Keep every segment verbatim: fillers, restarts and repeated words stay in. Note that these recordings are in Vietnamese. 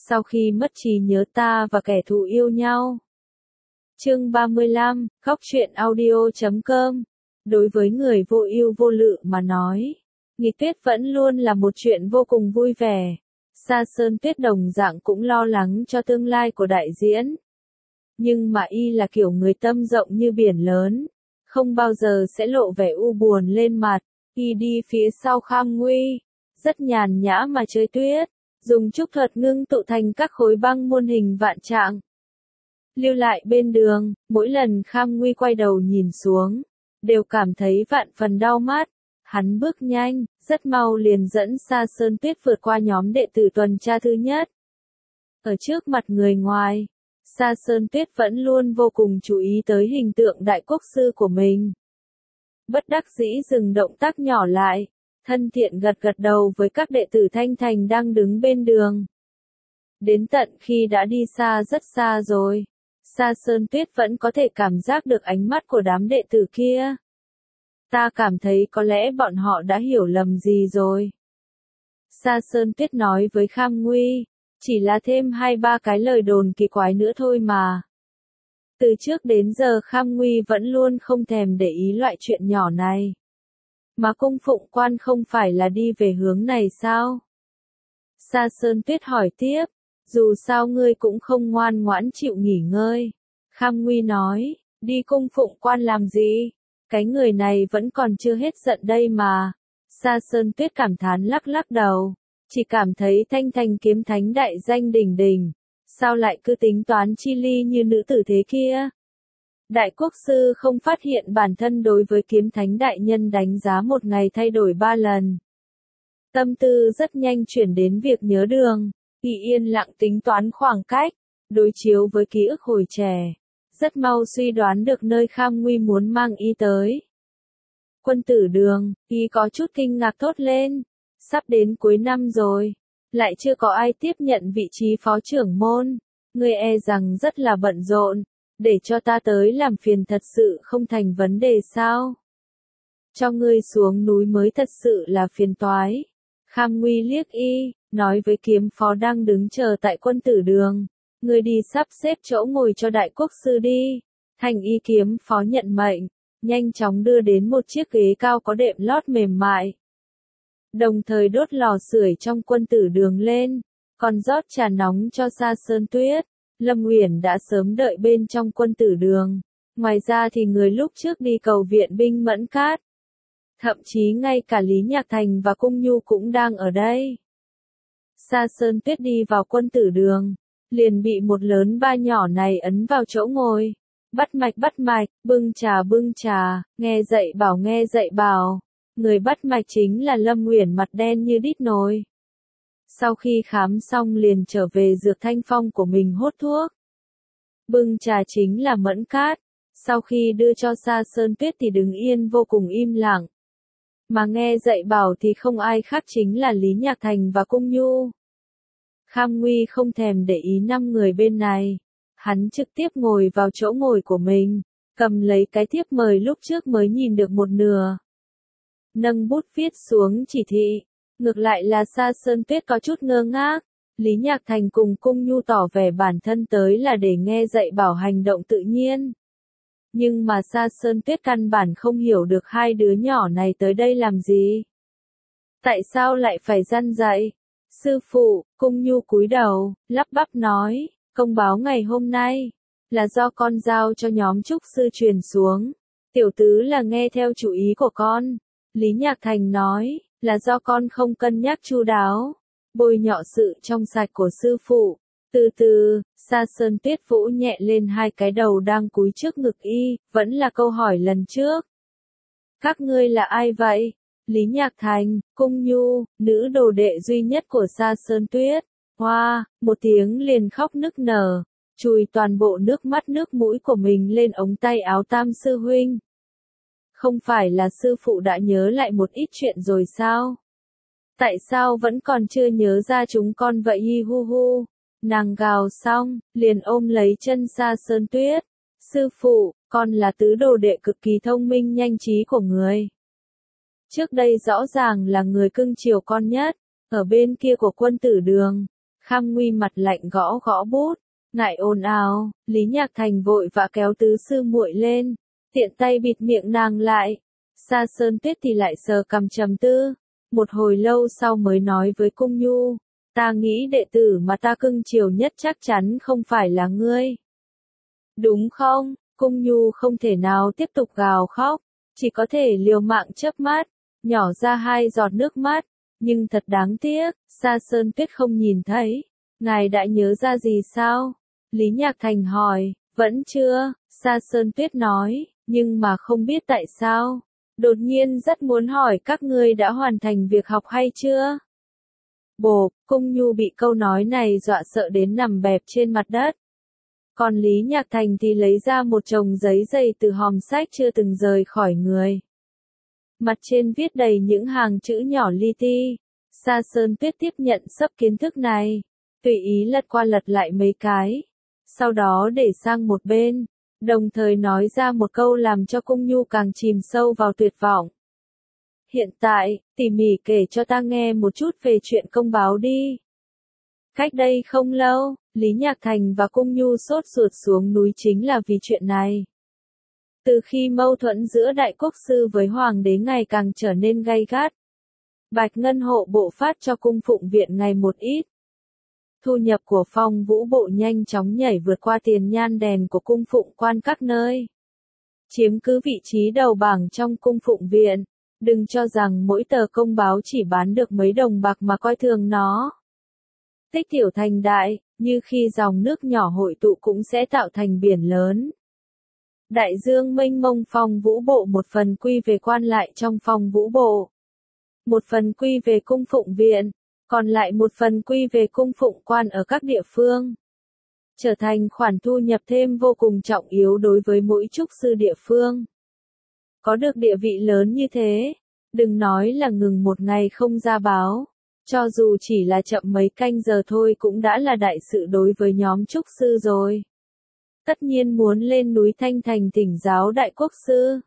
sau khi mất trí nhớ ta và kẻ thù yêu nhau. Chương ba mươi lăm, Khóc Chuyện Audio chấm com. Đối với người vô ưu vô lự mà nói, nghịch tuyết vẫn luôn là một chuyện vô cùng vui vẻ. Sa Sơn Tuyết đồng dạng cũng lo lắng cho tương lai của đại diễn. Nhưng mà y là kiểu người tâm rộng như biển lớn, không bao giờ sẽ lộ vẻ u buồn lên mặt. Y đi phía sau Kham Nguy, rất nhàn nhã mà chơi tuyết, dùng trúc thuật ngưng tụ thành các khối băng muôn hình vạn trạng. Lưu lại bên đường, mỗi lần Kham Nguy quay đầu nhìn xuống, đều cảm thấy vạn phần đau mắt. Hắn bước nhanh, rất mau liền dẫn Sa Sơn Tuyết vượt qua nhóm đệ tử tuần tra thứ nhất. Ở trước mặt người ngoài, Sa Sơn Tuyết vẫn luôn vô cùng chú ý tới hình tượng đại quốc sư của mình. Bất đắc dĩ dừng động tác nhỏ lại, thân thiện gật gật đầu với các đệ tử Thanh Thành đang đứng bên đường. Đến tận khi đã đi xa rất xa rồi, Sa Sơn Tuyết vẫn có thể cảm giác được ánh mắt của đám đệ tử kia. Ta cảm thấy có lẽ bọn họ đã hiểu lầm gì rồi. Sa Sơn Tuyết nói với Kham Nguy, chỉ là thêm hai ba cái lời đồn kỳ quái nữa thôi mà. Từ trước đến giờ Kham Nguy vẫn luôn không thèm để ý loại chuyện nhỏ này. Mà cung phụng quan không phải là đi về hướng này sao? Sa Sơn Tuyết hỏi tiếp, dù sao ngươi cũng không ngoan ngoãn chịu nghỉ ngơi. Kham Nguy nói, đi cung phụng quan làm gì? Cái người này vẫn còn chưa hết giận đây mà. Sa Sơn Tuyết cảm thán lắc lắc đầu, chỉ cảm thấy Thanh Thành kiếm thánh đại danh đỉnh đỉnh, sao lại cứ tính toán chi ly như nữ tử thế kia? Đại quốc sư không phát hiện bản thân đối với kiếm thánh đại nhân đánh giá một ngày thay đổi ba lần. Tâm tư rất nhanh chuyển đến việc nhớ đường, y yên lặng tính toán khoảng cách, đối chiếu với ký ức hồi trẻ. Rất mau suy đoán được nơi Kham Nguy muốn mang y tới. Quân tử đường, y có chút kinh ngạc thốt lên. Sắp đến cuối năm rồi, lại chưa có ai tiếp nhận vị trí phó trưởng môn. Ngươi e rằng rất là bận rộn, để cho ta tới làm phiền thật sự không thành vấn đề sao? Cho ngươi xuống núi mới thật sự là phiền toái. Kham Nguy liếc y, nói với kiếm phó đang đứng chờ tại quân tử đường. Ngươi đi sắp xếp chỗ ngồi cho đại quốc sư đi. Thành y kiếm phó nhận mệnh, nhanh chóng đưa đến một chiếc ghế cao có đệm lót mềm mại. Đồng thời đốt lò sưởi trong quân tử đường lên, còn rót trà nóng cho Sa Sơn Tuyết. Lâm Uyển đã sớm đợi bên trong quân tử đường. Ngoài ra thì người lúc trước đi cầu viện binh Mẫn Cát. Thậm chí ngay cả Lý Nhạc Thành và Cung Nhu cũng đang ở đây. Sa Sơn Tuyết đi vào quân tử đường, liền bị một lớn ba nhỏ này ấn vào chỗ ngồi. Bắt mạch bắt mạch, bưng trà bưng trà, nghe dạy bảo nghe dạy bảo. Người bắt mạch chính là Lâm Uyển mặt đen như đít nồi. Sau khi khám xong liền trở về dược thanh phong của mình hốt thuốc. Bưng trà chính là Mẫn Cát. Sau khi đưa cho Sa Sơn Tuyết thì đứng yên vô cùng im lặng. Mà nghe dạy bảo thì không ai khác chính là Lý Nhạc Thành và Cung Nhu. Kham Nguy không thèm để ý năm người bên này. Hắn trực tiếp ngồi vào chỗ ngồi của mình, cầm lấy cái thiếp mời lúc trước mới nhìn được một nửa. Nâng bút viết xuống chỉ thị. Ngược lại là Sa Sơn Tuyết có chút ngơ ngác. Lý Nhạc Thành cùng Cung Nhu tỏ vẻ bản thân tới là để nghe dạy bảo hành động tự nhiên. Nhưng mà Sa Sơn Tuyết căn bản không hiểu được hai đứa nhỏ này tới đây làm gì. Tại sao lại phải răn dạy? Sư phụ, Cung Nhu cúi đầu, lắp bắp nói, công báo ngày hôm nay, là do con giao cho nhóm trúc sư truyền xuống. Tiểu tứ là nghe theo chủ ý của con. Lý Nhạc Thành nói, là do con không cân nhắc chu đáo, bôi nhọ sự trong sạch của sư phụ. Từ từ, Sa Sơn Tuyết vỗ nhẹ lên hai cái đầu đang cúi trước ngực y, vẫn là câu hỏi lần trước. Các ngươi là ai vậy? Lý Nhạc Thành, Cung Nhu, nữ đồ đệ duy nhất của Sa Sơn Tuyết. Hoa, một tiếng liền khóc nức nở, chùi toàn bộ nước mắt nước mũi của mình lên ống tay áo Tam sư huynh. Không phải là sư phụ đã nhớ lại một ít chuyện rồi sao? Tại sao vẫn còn chưa nhớ ra chúng con vậy hi hu hu? Nàng gào xong, liền ôm lấy chân Sa Sơn Tuyết. Sư phụ, con là tứ đồ đệ cực kỳ thông minh nhanh trí của người. Trước đây rõ ràng là người cưng chiều con nhất, ở bên kia của quân tử đường. Kham Nguy mặt lạnh gõ gõ bút, ngại ồn ào, Lý Nhạc Thành vội vã kéo tứ sư muội lên, tiện tay bịt miệng nàng lại. Sa Sơn Tuyết thì lại sờ cằm trầm tư, một hồi lâu sau mới nói với Cung Nhu, ta nghĩ đệ tử mà ta cưng chiều nhất chắc chắn không phải là ngươi. Đúng không? Cung Nhu không thể nào tiếp tục gào khóc, chỉ có thể liều mạng chớp mắt, nhỏ ra hai giọt nước mắt, nhưng thật đáng tiếc, Sa Sơn Tuyết không nhìn thấy. Ngài đã nhớ ra gì sao? Lý Nhạc Thành hỏi, vẫn chưa, Sa Sơn Tuyết nói, nhưng mà không biết tại sao. Đột nhiên rất muốn hỏi các ngươi đã hoàn thành việc học hay chưa? Bộp, Cung Nhu bị câu nói này dọa sợ đến nằm bẹp trên mặt đất. Còn Lý Nhạc Thành thì lấy ra một chồng giấy dày từ hòm sách chưa từng rời khỏi người. Mặt trên viết đầy những hàng chữ nhỏ li ti. Sa Sơn Tuyết tiếp nhận sấp kiến thức này, tùy ý lật qua lật lại mấy cái, sau đó để sang một bên, đồng thời nói ra một câu làm cho Cung Nhu càng chìm sâu vào tuyệt vọng. Hiện tại, tỉ mỉ kể cho ta nghe một chút về chuyện công báo đi. Cách đây không lâu, Lý Nhạc Thành và Cung Nhu sốt ruột xuống núi chính là vì chuyện này. Từ khi mâu thuẫn giữa Đại Quốc Sư với Hoàng đế ngày càng trở nên gay gắt, Bạch Ngân hộ bộ phát cho cung phụng viện ngày một ít. Thu nhập của Phong Vũ bộ nhanh chóng nhảy vượt qua tiền nhan đèn của cung phụng quan các nơi, chiếm cứ vị trí đầu bảng trong cung phụng viện. Đừng cho rằng mỗi tờ công báo chỉ bán được mấy đồng bạc mà coi thường nó. Tích tiểu thành đại, như khi dòng nước nhỏ hội tụ cũng sẽ tạo thành biển lớn. Đại dương mênh mông, Phong Vũ bộ một phần quy về quan lại trong Phong Vũ bộ, một phần quy về cung phụng viện, còn lại một phần quy về cung phụng quan ở các địa phương. Trở thành khoản thu nhập thêm vô cùng trọng yếu đối với mỗi trúc sư địa phương. Có được địa vị lớn như thế, đừng nói là ngừng một ngày không ra báo, cho dù chỉ là chậm mấy canh giờ thôi cũng đã là đại sự đối với nhóm trúc sư rồi. Tất nhiên muốn lên núi Thanh Thành thỉnh giáo Đại Quốc Sư.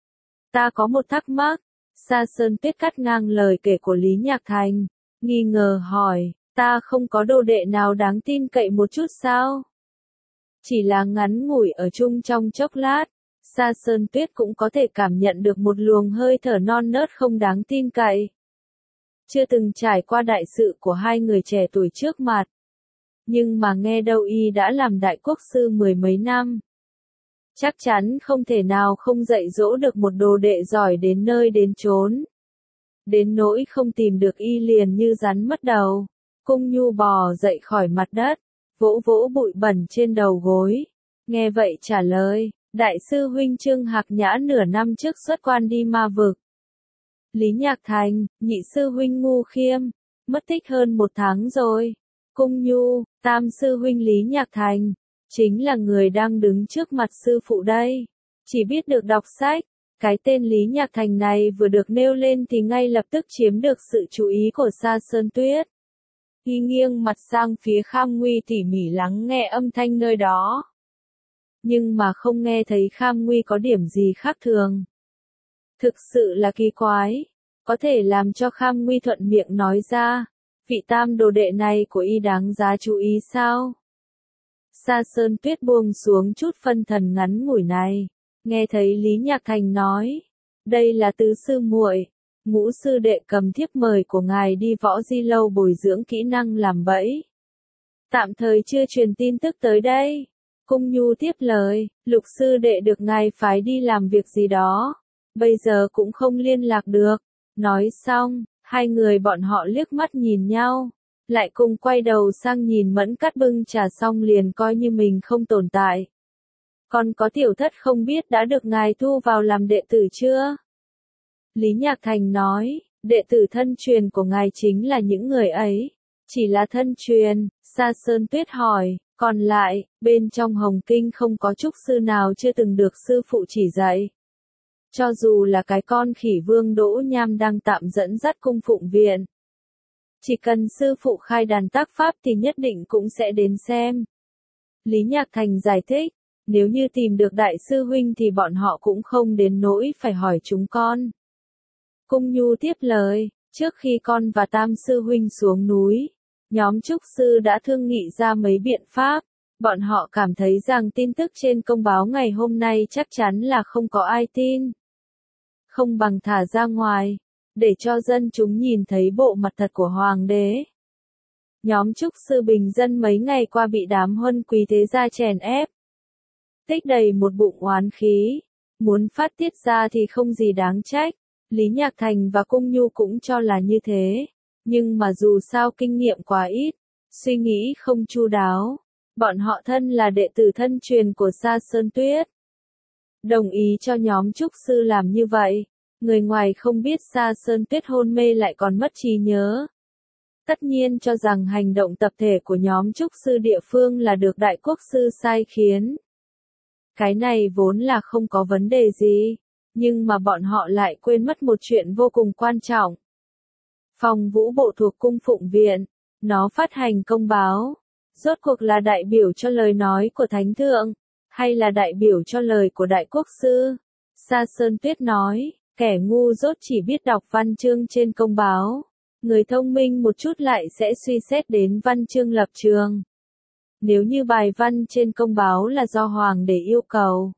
Ta có một thắc mắc, Sa Sơn Tuyết cắt ngang lời kể của Lý Nhạc Thành, nghi ngờ hỏi, ta không có đồ đệ nào đáng tin cậy một chút sao? Chỉ là ngắn ngủi ở chung trong chốc lát, Sa Sơn Tuyết cũng có thể cảm nhận được một luồng hơi thở non nớt không đáng tin cậy. Chưa từng trải qua đại sự của hai người trẻ tuổi trước mặt, nhưng mà nghe đâu y đã làm Đại Quốc Sư mười mấy năm. Chắc chắn không thể nào không dạy dỗ được một đồ đệ giỏi đến nơi đến chốn. Đến nỗi không tìm được y liền như rắn mất đầu. Cung Nhu bò dậy khỏi mặt đất, vỗ vỗ bụi bẩn trên đầu gối. Nghe vậy trả lời, Đại sư huynh Trương Hạc Nhã nửa năm trước xuất quan đi ma vực. Lý Nhạc Thành, nhị sư huynh Ngu Khiêm, mất tích hơn một tháng rồi. Cung Nhu, tam sư huynh Lý Nhạc Thành, chính là người đang đứng trước mặt sư phụ đây. Chỉ biết được đọc sách, cái tên Lý Nhạc Thành này vừa được nêu lên thì ngay lập tức chiếm được sự chú ý của Sa Sơn Tuyết. Y nghiêng mặt sang phía Kham Nguy tỉ mỉ lắng nghe âm thanh nơi đó. Nhưng mà không nghe thấy Kham Nguy có điểm gì khác thường. Thực sự là kỳ quái, có thể làm cho Kham Nguy thuận miệng nói ra, vị tam đồ đệ này của y đáng giá chú ý sao? Sa Sơn Tuyết buông xuống chút phân thần ngắn ngủi này, nghe thấy Lý Nhạc Thành nói, đây là tứ sư muội, ngũ sư đệ cầm thiếp mời của ngài đi Võ Di Lâu bồi dưỡng kỹ năng làm bẫy. Tạm thời chưa truyền tin tức tới đây. Cung Nhu tiếp lời, lục sư đệ được ngài phái đi làm việc gì đó, bây giờ cũng không liên lạc được. Nói xong, hai người bọn họ liếc mắt nhìn nhau, lại cùng quay đầu sang nhìn Mẫn Cát bưng trà xong liền coi như mình không tồn tại. Còn có tiểu thất không biết đã được ngài thu vào làm đệ tử chưa? Lý Nhạc Thành nói, đệ tử thân truyền của ngài chính là những người ấy, chỉ là thân truyền. Sa Sơn Tuyết hỏi, còn lại, bên trong Hồng Kinh không có trúc sư nào chưa từng được sư phụ chỉ dạy. Cho dù là cái con khỉ Vương Đỗ Nham đang tạm dẫn dắt cung phụng viện, chỉ cần sư phụ khai đàn tác pháp thì nhất định cũng sẽ đến xem. Lý Nhạc Thành giải thích, nếu như tìm được đại sư huynh thì bọn họ cũng không đến nỗi phải hỏi chúng con. Cung Nhu tiếp lời, trước khi con và tam sư huynh xuống núi, Nhóm trúc sư đã thương nghị ra mấy biện pháp. Bọn họ cảm thấy rằng tin tức trên công báo ngày hôm nay chắc chắn là không có ai tin. Không bằng thả ra ngoài, để cho dân chúng nhìn thấy bộ mặt thật của hoàng đế. Nhóm trúc sư bình dân mấy ngày qua bị đám huân quý thế gia chèn ép. Tích đầy một bụng oán khí, muốn phát tiết ra thì không gì đáng trách. Lý Nhạc Thành và Cung Nhu cũng cho là như thế, nhưng mà dù sao kinh nghiệm quá ít, suy nghĩ không chu đáo. Bọn họ thân là đệ tử thân truyền của Sa Sơn Tuyết. Đồng ý cho nhóm trúc sư làm như vậy, người ngoài không biết Sa Sơn Tuyết hôn mê lại còn mất trí nhớ. Tất nhiên cho rằng hành động tập thể của nhóm trúc sư địa phương là được đại quốc sư sai khiến. Cái này vốn là không có vấn đề gì, nhưng mà bọn họ lại quên mất một chuyện vô cùng quan trọng. Phòng vũ bộ thuộc cung Phụng Viện, nó phát hành công báo. Rốt cuộc là đại biểu cho lời nói của Thánh Thượng, hay là đại biểu cho lời của Đại Quốc Sư? Sa Sơn Tuyết nói, kẻ ngu dốt chỉ biết đọc văn chương trên công báo. Người thông minh một chút lại sẽ suy xét đến văn chương lập trường. Nếu như bài văn trên công báo là do Hoàng đế yêu cầu,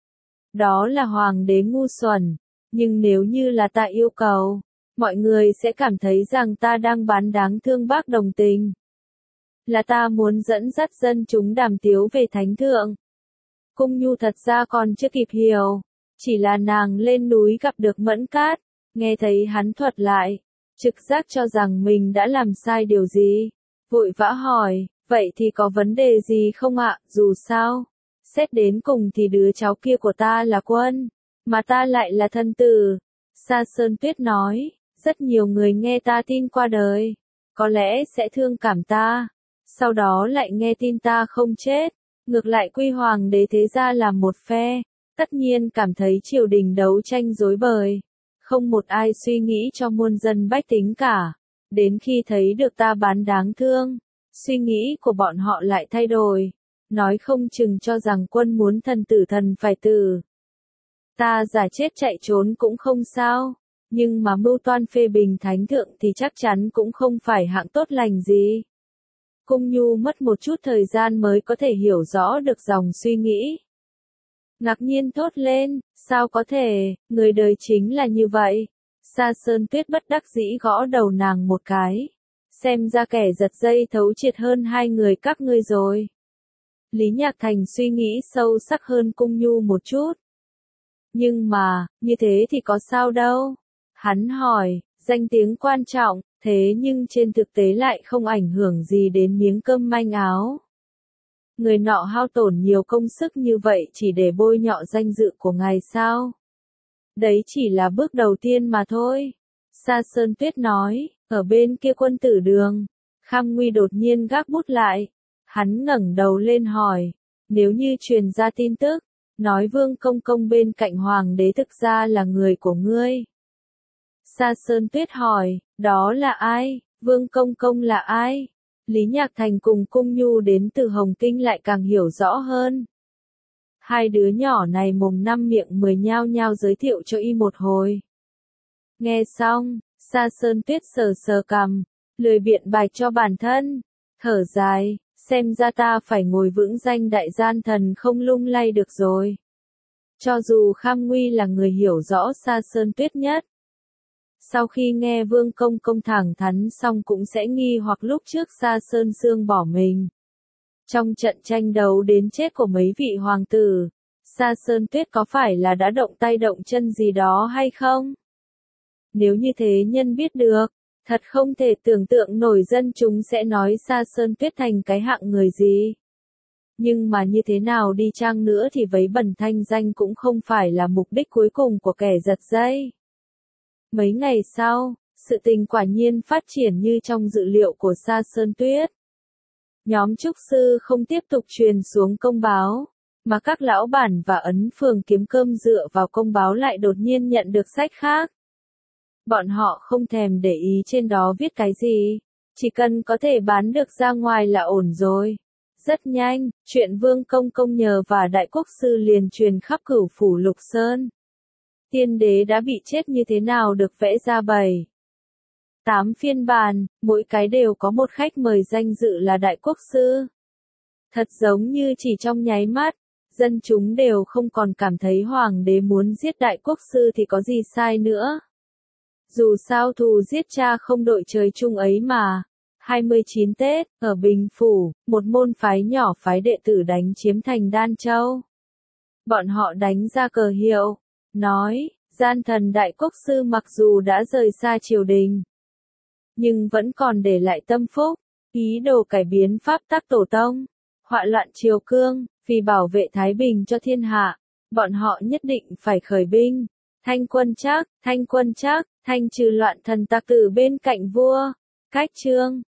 đó là Hoàng đế ngu xuẩn. Nhưng nếu như là ta yêu cầu, mọi người sẽ cảm thấy rằng ta đang bán đáng thương bác đồng tình. Là ta muốn dẫn dắt dân chúng đàm tiếu về Thánh Thượng. Cung Nhu thật ra còn chưa kịp hiểu, chỉ là nàng lên núi gặp được Mẫn Cát, nghe thấy hắn thuật lại, trực giác cho rằng mình đã làm sai điều gì, vội vã hỏi, vậy thì có vấn đề gì không ạ? Dù sao, xét đến cùng thì đứa cháu kia của ta là quân, mà ta lại là thân tử. Sa Sơn Tuyết nói, rất nhiều người nghe ta tin qua đời, có lẽ sẽ thương cảm ta. Sau đó lại nghe tin ta không chết, ngược lại quy hoàng đế thế gia làm một phe, tất nhiên cảm thấy triều đình đấu tranh rối bời, không một ai suy nghĩ cho muôn dân bách tính cả. Đến khi thấy được ta bán đáng thương, suy nghĩ của bọn họ lại thay đổi, nói không chừng cho rằng quân muốn thần tử thần phải tử. Ta giả chết chạy trốn cũng không sao, nhưng mà mưu toan phê bình Thánh Thượng thì chắc chắn cũng không phải hạng tốt lành gì. Cung Nhu mất một chút thời gian mới có thể hiểu rõ được dòng suy nghĩ. Ngạc nhiên thốt lên, sao có thể, người đời chính là như vậy. Sa Sơn Tuyết bất đắc dĩ gõ đầu nàng một cái. Xem ra kẻ giật dây thấu triệt hơn hai người các ngươi rồi. Lý Nhạc Thành suy nghĩ sâu sắc hơn Cung Nhu một chút. Nhưng mà, như thế thì có sao đâu? Hắn hỏi, danh tiếng quan trọng, thế nhưng trên thực tế lại không ảnh hưởng gì đến miếng cơm manh áo. Người nọ hao tổn nhiều công sức như vậy chỉ để bôi nhọ danh dự của ngài sao? Đấy chỉ là bước đầu tiên mà thôi. Sa Sơn Tuyết nói, ở bên kia quân tử đường, Kham Nguy đột nhiên gác bút lại. Hắn ngẩng đầu lên hỏi, nếu như truyền ra tin tức, nói Vương Công Công bên cạnh Hoàng đế thực ra là người của ngươi. Sa Sơn Tuyết hỏi, đó là ai? Vương Công Công là ai? Lý Nhạc Thành cùng Cung Nhu đến từ Hồng Kinh lại càng hiểu rõ hơn. Hai đứa nhỏ này mồm năm miệng mười nhao nhao giới thiệu cho y một hồi. Nghe xong, Sa Sơn Tuyết sờ sờ cằm, lười biện bạch cho bản thân, thở dài, xem ra ta phải ngồi vững danh đại gian thần không lung lay được rồi. Cho dù Kham Nguy là người hiểu rõ Sa Sơn Tuyết nhất, sau khi nghe Vương Công Công thẳng thắn xong cũng sẽ nghi hoặc lúc trước Sa Sơn Sương bỏ mình. Trong trận tranh đấu đến chết của mấy vị hoàng tử, Sa Sơn Tuyết có phải là đã động tay động chân gì đó hay không? Nếu như thế nhân biết được, thật không thể tưởng tượng nổi dân chúng sẽ nói Sa Sơn Tuyết thành cái hạng người gì. Nhưng mà như thế nào đi chăng nữa thì vấy bẩn thanh danh cũng không phải là mục đích cuối cùng của kẻ giật dây. Mấy ngày sau, sự tình quả nhiên phát triển như trong dự liệu của Sa Sơn Tuyết. Nhóm trúc sư không tiếp tục truyền xuống công báo, mà các lão bản và ấn phường kiếm cơm dựa vào công báo lại đột nhiên nhận được sách khác. Bọn họ không thèm để ý trên đó viết cái gì, chỉ cần có thể bán được ra ngoài là ổn rồi. Rất nhanh, chuyện Vương Công Công nhờ và Đại Quốc Sư liền truyền khắp cửu phủ Lục Sơn. Tiên đế đã bị chết như thế nào được vẽ ra bày. Tám phiên bản, mỗi cái đều có một khách mời danh dự là đại quốc sư. Thật giống như chỉ trong nháy mắt, dân chúng đều không còn cảm thấy hoàng đế muốn giết đại quốc sư thì có gì sai nữa. Dù sao thù giết cha không đội trời chung ấy mà. hai mươi chín Tết, ở Bình Phủ, một môn phái nhỏ phái đệ tử đánh chiếm thành Đan Châu. Bọn họ đánh ra cờ hiệu, nói, gian thần đại quốc sư mặc dù đã rời xa triều đình, nhưng vẫn còn để lại tâm phúc, ý đồ cải biến pháp tắc tổ tông, họa loạn triều cương, vì bảo vệ thái bình cho thiên hạ, bọn họ nhất định phải khởi binh, thanh quân chắc, thanh quân chắc, thanh trừ loạn thần tặc từ bên cạnh vua, cách chương.